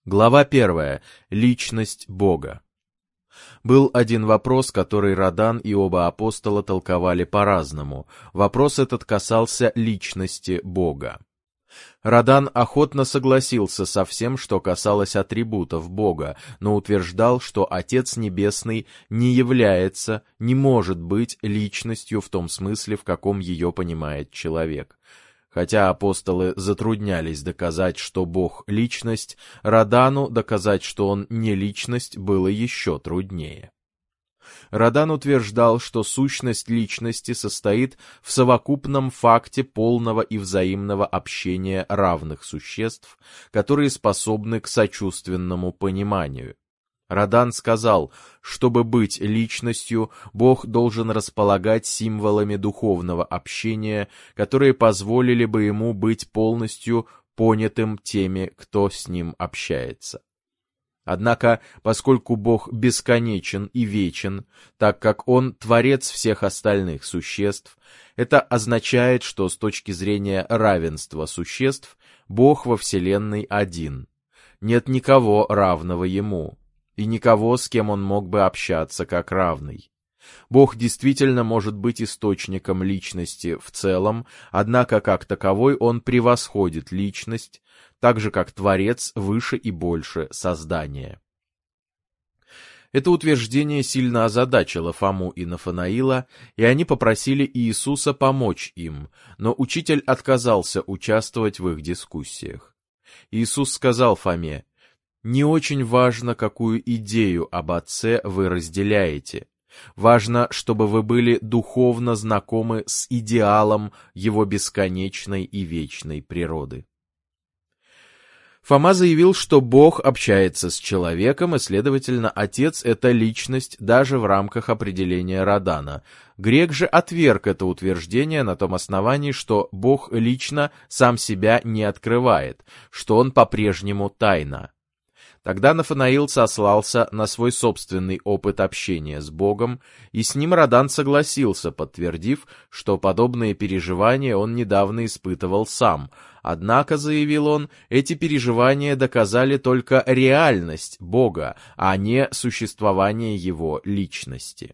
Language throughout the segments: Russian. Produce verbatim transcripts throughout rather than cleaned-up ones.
Глава первая. Личность Бога. Был один вопрос, который Радан и оба апостола толковали по-разному. Вопрос этот касался личности Бога. Радан охотно согласился со всем, что касалось атрибутов Бога, но утверждал, что Отец Небесный не является, не может быть личностью в том смысле, в каком ее понимает человек. Хотя апостолы затруднялись доказать, что Бог — личность, Радану доказать, что Он не личность, было еще труднее. Радан утверждал, что сущность личности состоит в совокупном факте полного и взаимного общения равных существ, которые способны к сочувственному пониманию. Радан сказал, чтобы быть личностью, Бог должен располагать символами духовного общения, которые позволили бы ему быть полностью понятым теми, кто с ним общается. Однако, поскольку Бог бесконечен и вечен, так как Он творец всех остальных существ, это означает, что с точки зрения равенства существ, Бог во Вселенной один. Нет никого равного Ему, и никого, с кем Он мог бы общаться как равный. Бог действительно может быть источником личности в целом, однако как таковой Он превосходит личность, так же как Творец выше и больше создания. Это утверждение сильно озадачило Фому и Нафанаила, и они попросили Иисуса помочь им, но учитель отказался участвовать в их дискуссиях. Иисус сказал Фоме: «Не очень важно, какую идею об Отце вы разделяете. Важно, чтобы вы были духовно знакомы с идеалом Его бесконечной и вечной природы». Фома заявил, что Бог общается с человеком, и, следовательно, Отец — это личность даже в рамках определения Радана. Грек же отверг это утверждение на том основании, что Бог лично сам себя не открывает, что Он по-прежнему тайна. Тогда Нафанаил сослался на свой собственный опыт общения с Богом, и с ним Радан согласился, подтвердив, что подобные переживания он недавно испытывал сам. Однако, заявил он, эти переживания доказали только реальность Бога, а не существование Его личности.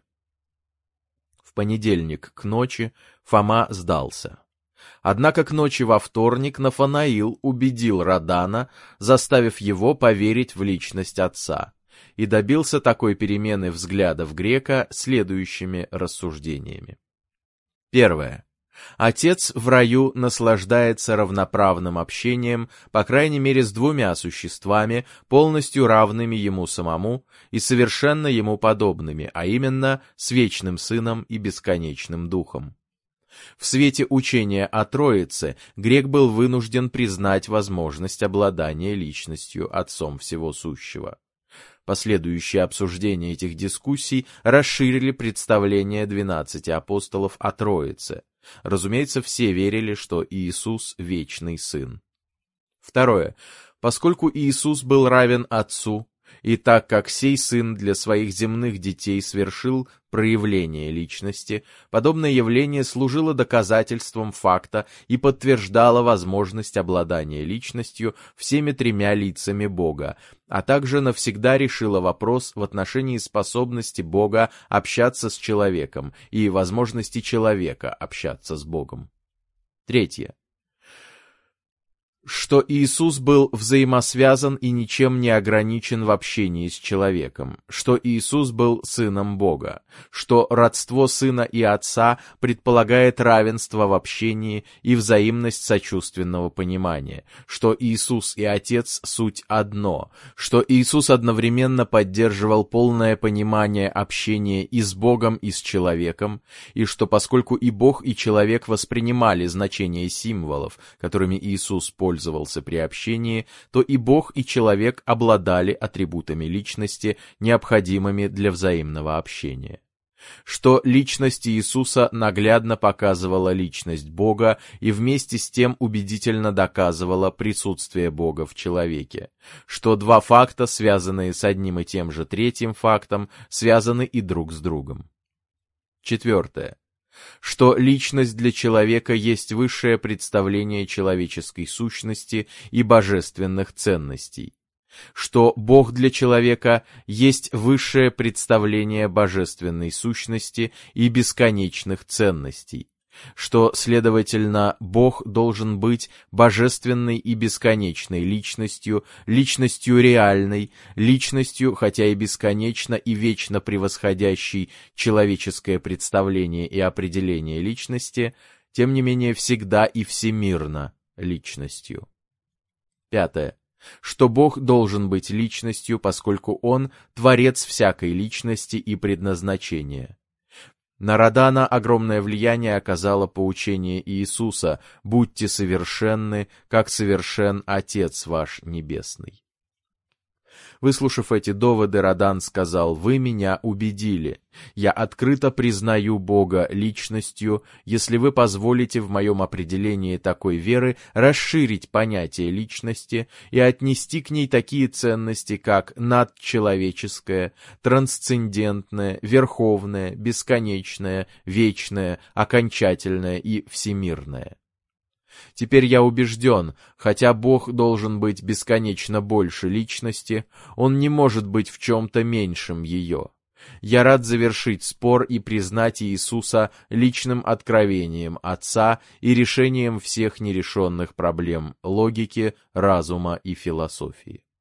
В понедельник к ночи Фома сдался. Однако к ночи во вторник Нафанаил убедил Радана, заставив его поверить в личность Отца, и добился такой перемены взглядов грека следующими рассуждениями. Первое. Отец в раю наслаждается равноправным общением, по крайней мере, с двумя существами, полностью равными ему самому и совершенно ему подобными, а именно с вечным Сыном и бесконечным Духом. В свете учения о Троице грек был вынужден признать возможность обладания личностью Отцом Всего Сущего. Последующие обсуждения этих дискуссий расширили представление двенадцати апостолов о Троице. Разумеется, все верили, что Иисус — вечный Сын. Второе. Поскольку Иисус был равен Отцу, и так как сей Сын для своих земных детей совершил проявление личности, подобное явление служило доказательством факта и подтверждало возможность обладания личностью всеми тремя лицами Бога, а также навсегда решило вопрос в отношении способности Бога общаться с человеком и возможности человека общаться с Богом. Третье. Что Иисус был взаимосвязан и ничем не ограничен в общении с человеком, что Иисус был Сыном Бога, что родство Сына и Отца предполагает равенство в общении и взаимность сочувственного понимания, что Иисус и Отец — суть одно, что Иисус одновременно поддерживал полное понимание общения и с Богом, и с человеком, и что поскольку и Бог, и человек воспринимали значение символов, которыми Иисус пользовался, пользовался при общении, то и Бог, и человек обладали атрибутами личности, необходимыми для взаимного общения. Что личность Иисуса наглядно показывала личность Бога и вместе с тем убедительно доказывала присутствие Бога в человеке. Что два факта, связанные с одним и тем же третьим фактом, связаны и друг с другом. Четвертое. Что личность для человека есть высшее представление человеческой сущности и божественных ценностей. что Бог для человека есть высшее представление божественной сущности и бесконечных ценностей, что, следовательно, Бог должен быть божественной и бесконечной личностью, личностью реальной, личностью, хотя и бесконечно и вечно превосходящей человеческое представление и определение личности, тем не менее всегда и всемирно личностью. Пятое. Что Бог должен быть личностью, поскольку Он — творец всякой личности и предназначения. На Радана огромное влияние оказало поучение Иисуса: «Будьте совершенны, как совершен Отец ваш Небесный». Выслушав эти доводы, Радан сказал: «Вы меня убедили. Я открыто признаю Бога личностью, если вы позволите в моем определении такой веры расширить понятие личности и отнести к ней такие ценности, как надчеловеческое, трансцендентное, верховное, бесконечное, вечное, окончательное и всемирное». Теперь я убежден, хотя Бог должен быть бесконечно больше личности, Он не может быть в чем-то меньшим ее. Я рад завершить спор и признать Иисуса личным откровением Отца и решением всех нерешенных проблем логики, разума и философии.